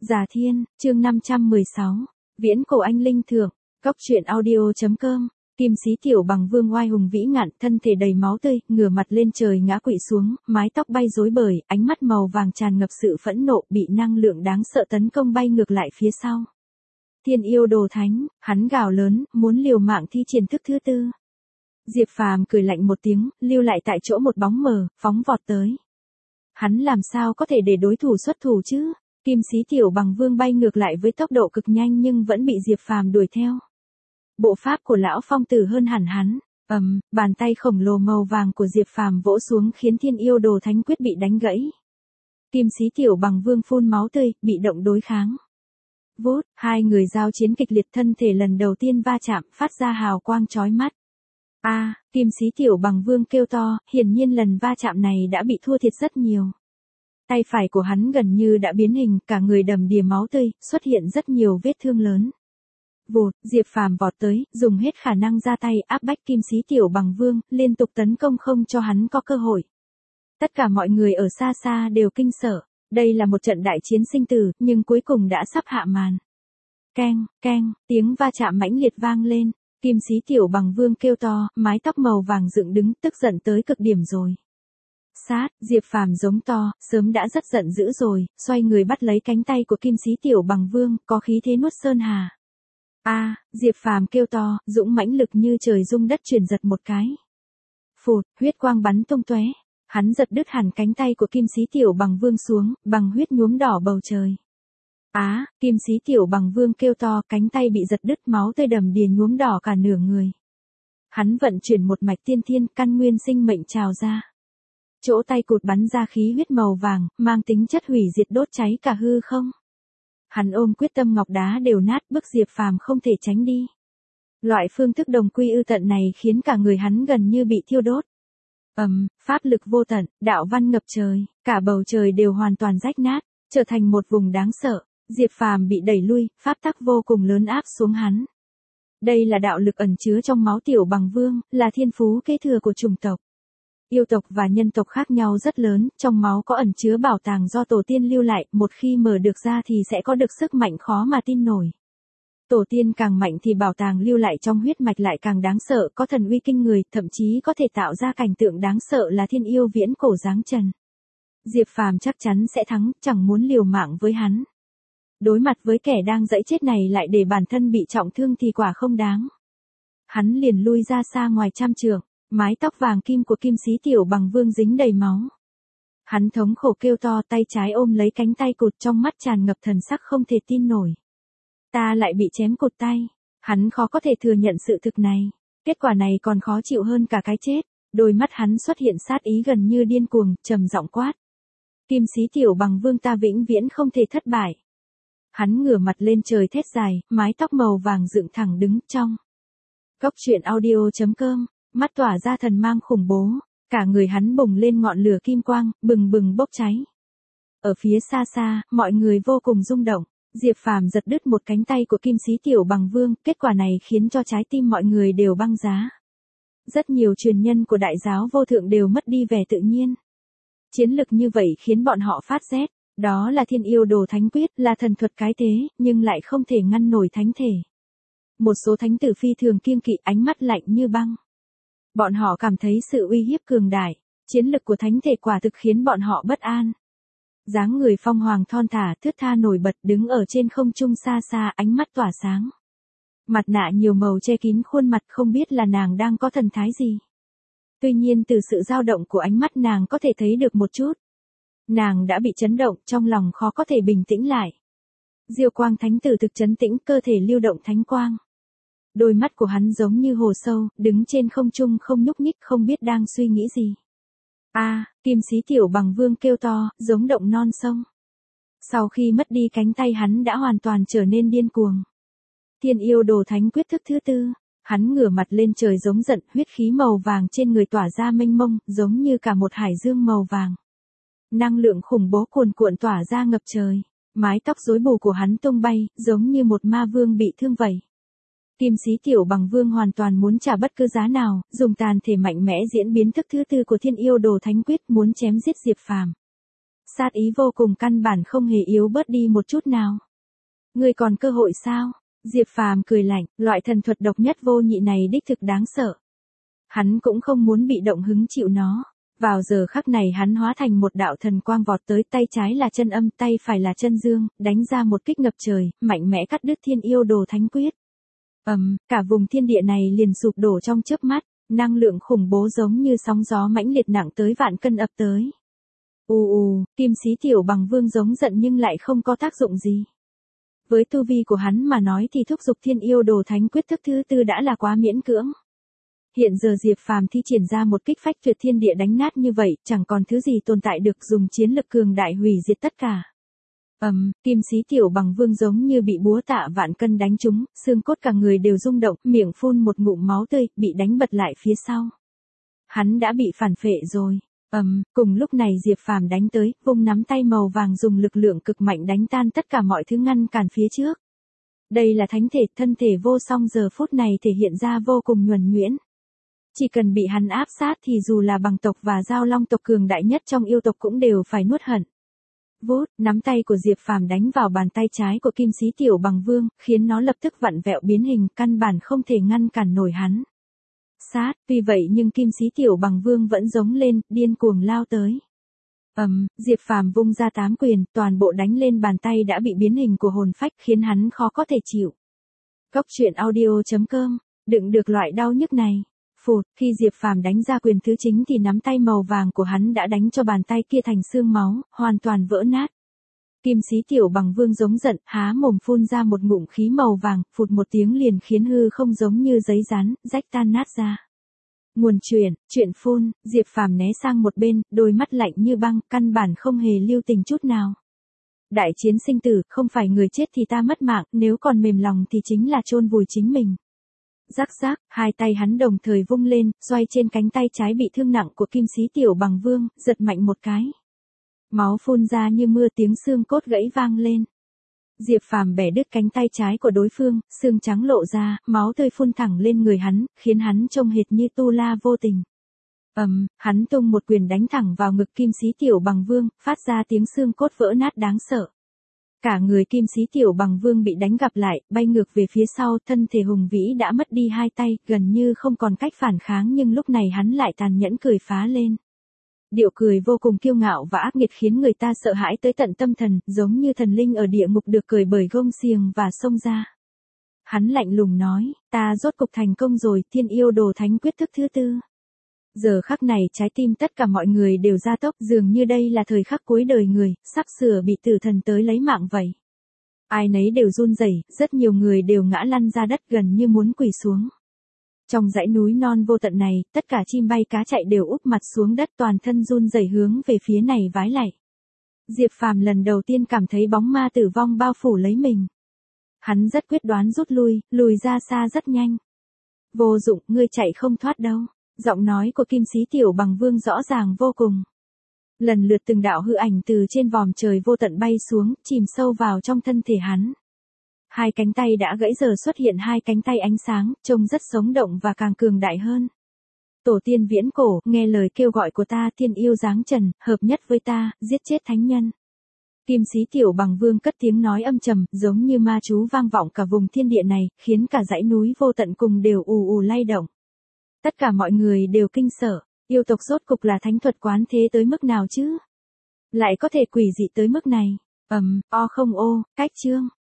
Già Thiên, chương 516. Viễn cổ anh linh thượng. Góc truyện audio.com. Kim Xí Tiểu Bằng Vương oai hùng vĩ ngạn, thân thể đầy máu tươi, ngửa mặt lên trời ngã quỵ xuống, mái tóc bay rối bời, ánh mắt màu vàng tràn ngập sự phẫn nộ, bị năng lượng đáng sợ tấn công bay ngược lại phía sau. Thiên yêu đồ thánh, hắn gào lớn, muốn liều mạng thi triển thức thứ tư. Diệp Phàm cười lạnh một tiếng, lưu lại tại chỗ một bóng mờ, phóng vọt tới. Hắn làm sao có thể để đối thủ xuất thủ chứ? Kim Xí Tiểu Bằng Vương bay ngược lại với tốc độ cực nhanh nhưng vẫn bị Diệp Phàm đuổi theo. Bộ pháp của lão phong tử hơn hẳn hắn. Bàn tay khổng lồ màu vàng của Diệp Phàm vỗ xuống khiến Thiên Yêu Đồ Thánh quyết bị đánh gãy. Kim Xí Tiểu Bằng Vương phun máu tươi, bị động đối kháng. Vút, hai người giao chiến kịch liệt, thân thể lần đầu tiên va chạm, phát ra hào quang chói mắt. Kim Xí Tiểu Bằng Vương kêu to, hiển nhiên lần va chạm này đã bị thua thiệt rất nhiều. Tay phải của hắn gần như đã biến hình, cả người đầm đìa máu tươi, xuất hiện rất nhiều vết thương lớn. Vụt, Diệp Phàm vọt tới, dùng hết khả năng ra tay áp bách Kim Xí Tiểu Bằng Vương, liên tục tấn công không cho hắn có cơ hội. Tất cả mọi người ở xa xa đều kinh sợ, đây là một trận đại chiến sinh tử, nhưng cuối cùng đã sắp hạ màn. Keng, keng, tiếng va chạm mãnh liệt vang lên, Kim Xí Tiểu Bằng Vương kêu to, mái tóc màu vàng dựng đứng, tức giận tới cực điểm rồi. Sát, Diệp Phàm giống to, sớm đã rất giận dữ rồi, xoay người bắt lấy cánh tay của Kim Xí Tiểu Bằng Vương, có khí thế nuốt sơn hà. Diệp Phàm kêu to, dũng mãnh lực như trời rung đất chuyển giật một cái. Phụt, huyết quang bắn tung tóe, hắn giật đứt hẳn cánh tay của Kim Xí Tiểu Bằng Vương xuống, bằng huyết nhuốm đỏ bầu trời. Kim Xí Tiểu Bằng Vương kêu to, cánh tay bị giật đứt, máu tươi đầm đìa nhuốm đỏ cả nửa người. Hắn vận chuyển một mạch tiên thiên, căn nguyên sinh mệnh trào ra. Chỗ tay cụt bắn ra khí huyết màu vàng, mang tính chất hủy diệt, đốt cháy cả hư không. Hắn ôm quyết tâm ngọc đá đều nát, bức Diệp Phàm không thể tránh đi. Loại phương thức đồng quy ư tận này khiến cả người hắn gần như bị thiêu đốt. Pháp lực vô tận, đạo văn ngập trời, cả bầu trời đều hoàn toàn rách nát, trở thành một vùng đáng sợ. Diệp Phàm bị đẩy lui, pháp tắc vô cùng lớn áp xuống hắn. Đây là đạo lực ẩn chứa trong máu Tiểu Bằng Vương, là thiên phú kế thừa của chủng tộc. Yêu tộc và nhân tộc khác nhau rất lớn, trong máu có ẩn chứa bảo tàng do tổ tiên lưu lại, một khi mở được ra thì sẽ có được sức mạnh khó mà tin nổi. Tổ tiên càng mạnh thì bảo tàng lưu lại trong huyết mạch lại càng đáng sợ, có thần uy kinh người, thậm chí có thể tạo ra cảnh tượng đáng sợ là thiên yêu viễn cổ giáng trần. Diệp Phàm chắc chắn sẽ thắng, chẳng muốn liều mạng với hắn. Đối mặt với kẻ đang dẫy chết này lại để bản thân bị trọng thương thì quả không đáng. Hắn liền lui ra xa ngoài trăm trượng. Mái tóc vàng kim của Kim Xí Tiểu Bằng Vương dính đầy máu. Hắn thống khổ kêu to, tay trái ôm lấy cánh tay cụt, trong mắt tràn ngập thần sắc không thể tin nổi. Ta lại bị chém cụt tay. Hắn khó có thể thừa nhận sự thực này. Kết quả này còn khó chịu hơn cả cái chết. Đôi mắt hắn xuất hiện sát ý gần như điên cuồng, trầm giọng quát. Kim Xí Tiểu Bằng Vương, ta vĩnh viễn không thể thất bại. Hắn ngửa mặt lên trời thét dài, mái tóc màu vàng dựng thẳng đứng trong. Góc truyện audio.com. Mắt tỏa ra thần mang khủng bố, cả người hắn bùng lên ngọn lửa kim quang, bừng bừng bốc cháy. Ở phía xa xa, mọi người vô cùng rung động, Diệp Phàm giật đứt một cánh tay của Kim Xí Tiểu Bằng Vương, kết quả này khiến cho trái tim mọi người đều băng giá. Rất nhiều truyền nhân của đại giáo vô thượng đều mất đi vẻ tự nhiên. Chiến lực như vậy khiến bọn họ phát rét, đó là Thiên Yêu Đồ Thánh quyết, là thần thuật cái thế, nhưng lại không thể ngăn nổi thánh thể. Một số thánh tử phi thường kiêng kỵ, ánh mắt lạnh như băng. Bọn họ cảm thấy sự uy hiếp cường đại, chiến lực của thánh thể quả thực khiến bọn họ bất an. Dáng người phong hoàng thon thả, thướt tha nổi bật, đứng ở trên không trung xa xa, ánh mắt tỏa sáng. Mặt nạ nhiều màu che kín khuôn mặt, không biết là nàng đang có thần thái gì. Tuy nhiên từ sự dao động của ánh mắt nàng có thể thấy được một chút. Nàng đã bị chấn động, trong lòng khó có thể bình tĩnh lại. Diêu Quang Thánh Tử thực trấn tĩnh, cơ thể lưu động thánh quang. Đôi mắt của hắn giống như hồ sâu, đứng trên không trung không nhúc nhích, không biết đang suy nghĩ gì. Kim Xí Tiểu Bằng Vương kêu to, giống động non sông. Sau khi mất đi cánh tay hắn đã hoàn toàn trở nên điên cuồng. Thiên Yêu Đồ Thánh quyết thức thứ tư, hắn ngửa mặt lên trời giống giận, huyết khí màu vàng trên người tỏa ra mênh mông, giống như cả một hải dương màu vàng. Năng lượng khủng bố cuồn cuộn tỏa ra ngập trời, mái tóc rối bù của hắn tung bay, giống như một ma vương bị thương vậy. Kim Xí Tiểu Bằng Vương hoàn toàn muốn trả bất cứ giá nào, dùng tàn thể mạnh mẽ diễn biến thức thứ tư của Thiên Yêu Đồ Thánh quyết, muốn chém giết Diệp Phàm. sát ý vô cùng căn bản không hề yếu bớt đi một chút nào. Ngươi còn cơ hội sao? Diệp Phàm cười lạnh, loại thần thuật độc nhất vô nhị này đích thực đáng sợ. Hắn cũng không muốn bị động hứng chịu nó. Vào giờ khắc này hắn hóa thành một đạo thần quang vọt tới, tay trái là chân âm, tay phải là chân dương, đánh ra một kích ngập trời, mạnh mẽ cắt đứt thiên yêu đồ thánh quyết. Cả vùng thiên địa này liền sụp đổ trong chớp mắt, năng lượng khủng bố giống như sóng gió mãnh liệt nặng tới vạn cân ập tới. Kim Sĩ Tiểu Bằng Vương giống giận nhưng lại không có tác dụng gì. Với tu vi của hắn mà nói thì thúc giục thiên yêu đồ thánh quyết thức thứ tư đã là quá miễn cưỡng. Hiện giờ Diệp Phàm thi triển ra một kích phách tuyệt thiên địa đánh nát như vậy, chẳng còn thứ gì tồn tại được dùng chiến lực cường đại hủy diệt tất cả. Kim Sĩ Tiểu Bằng Vương giống như bị búa tạ vạn cân đánh trúng, xương cốt cả người đều rung động, miệng phun một ngụm máu tươi, bị đánh bật lại phía sau. Hắn đã bị phản phệ rồi. Cùng lúc này Diệp Phàm đánh tới, vung nắm tay màu vàng dùng lực lượng cực mạnh đánh tan tất cả mọi thứ ngăn cản phía trước. Đây là thánh thể, thân thể vô song giờ phút này thể hiện ra vô cùng nhuần nhuyễn. Chỉ cần bị hắn áp sát thì dù là bằng tộc và giao long tộc cường đại nhất trong yêu tộc cũng đều phải nuốt hận. Vút, nắm tay của Diệp Phàm đánh vào bàn tay trái của Kim Sĩ Tiểu Bằng Vương, khiến nó lập tức vặn vẹo biến hình, căn bản không thể ngăn cản nổi hắn. Tuy vậy nhưng Kim Sĩ Tiểu Bằng Vương vẫn giống lên, điên cuồng lao tới. Diệp Phàm vung ra 8 quyền, toàn bộ đánh lên bàn tay đã bị biến hình của hồn phách, khiến hắn khó có thể chịu. Cốc truyện audio.com, đựng được loại đau nhức này. Phụt, khi Diệp Phàm đánh ra quyền thứ chính thì nắm tay màu vàng của hắn đã đánh cho bàn tay kia thành xương máu, hoàn toàn vỡ nát. Kim Sĩ Tiểu Bằng Vương giống giận, há mồm phun ra một ngụm khí màu vàng, phụt một tiếng liền khiến hư không giống như giấy rán, rách tan nát ra. Nguồn chuyện phun, Diệp Phàm né sang một bên, đôi mắt lạnh như băng, căn bản không hề lưu tình chút nào. Đại chiến sinh tử, không phải người chết thì ta mất mạng, nếu còn mềm lòng thì chính là chôn vùi chính mình. Rắc rác, hai tay hắn đồng thời vung lên, xoay trên cánh tay trái bị thương nặng của Kim Sĩ Tiểu Bằng Vương, giật mạnh một cái. Máu phun ra như mưa, tiếng xương cốt gãy vang lên. Diệp Phàm bẻ đứt cánh tay trái của đối phương, xương trắng lộ ra, máu tươi phun thẳng lên người hắn, khiến hắn trông hệt như tu la vô tình. Hắn tung một quyền đánh thẳng vào ngực Kim Sĩ Tiểu Bằng Vương, phát ra tiếng xương cốt vỡ nát đáng sợ. Cả người Kim Sĩ Tiểu Bằng Vương bị đánh gập lại, bay ngược về phía sau, thân thể hùng vĩ đã mất đi hai tay, gần như không còn cách phản kháng, nhưng lúc này hắn lại tàn nhẫn cười phá lên. Điệu cười vô cùng kiêu ngạo và ác nghiệt khiến người ta sợ hãi tới tận tâm thần, giống như thần linh ở địa ngục được cười bởi gông xiềng và xông ra. Hắn lạnh lùng nói, ta rốt cục thành công rồi, thiên yêu đồ thánh quyết thức thứ tư. Giờ khắc này trái tim tất cả mọi người đều gia tốc, dường như đây là thời khắc cuối đời người, sắp sửa bị tử thần tới lấy mạng vậy. Ai nấy đều run rẩy, rất nhiều người đều ngã lăn ra đất gần như muốn quỳ xuống. Trong dãy núi non vô tận này, tất cả chim bay cá chạy đều úp mặt xuống đất, toàn thân run rẩy hướng về phía này vái lạy. Diệp Phàm lần đầu tiên cảm thấy bóng ma tử vong bao phủ lấy mình. Hắn rất quyết đoán rút lui, lùi ra xa rất nhanh. Vô dụng, ngươi chạy không thoát đâu. Giọng nói của Kim Sĩ Tiểu Bằng Vương rõ ràng vô cùng. Lần lượt từng đạo hư ảnh từ trên vòm trời vô tận bay xuống, chìm sâu vào trong thân thể hắn. Hai cánh tay đã gãy giờ xuất hiện hai cánh tay ánh sáng, trông rất sống động và càng cường đại hơn. Tổ tiên viễn cổ, nghe lời kêu gọi của ta, thiên yêu giáng trần, hợp nhất với ta, giết chết thánh nhân. Kim Sĩ Tiểu Bằng Vương cất tiếng nói âm trầm, giống như ma chú vang vọng cả vùng thiên địa này, khiến cả dãy núi vô tận cùng đều ù ù lay động. Tất cả mọi người đều kinh sợ, yêu tộc rốt cục là thánh thuật quán thế tới mức nào chứ? Lại có thể quỷ dị tới mức này. Cách chương.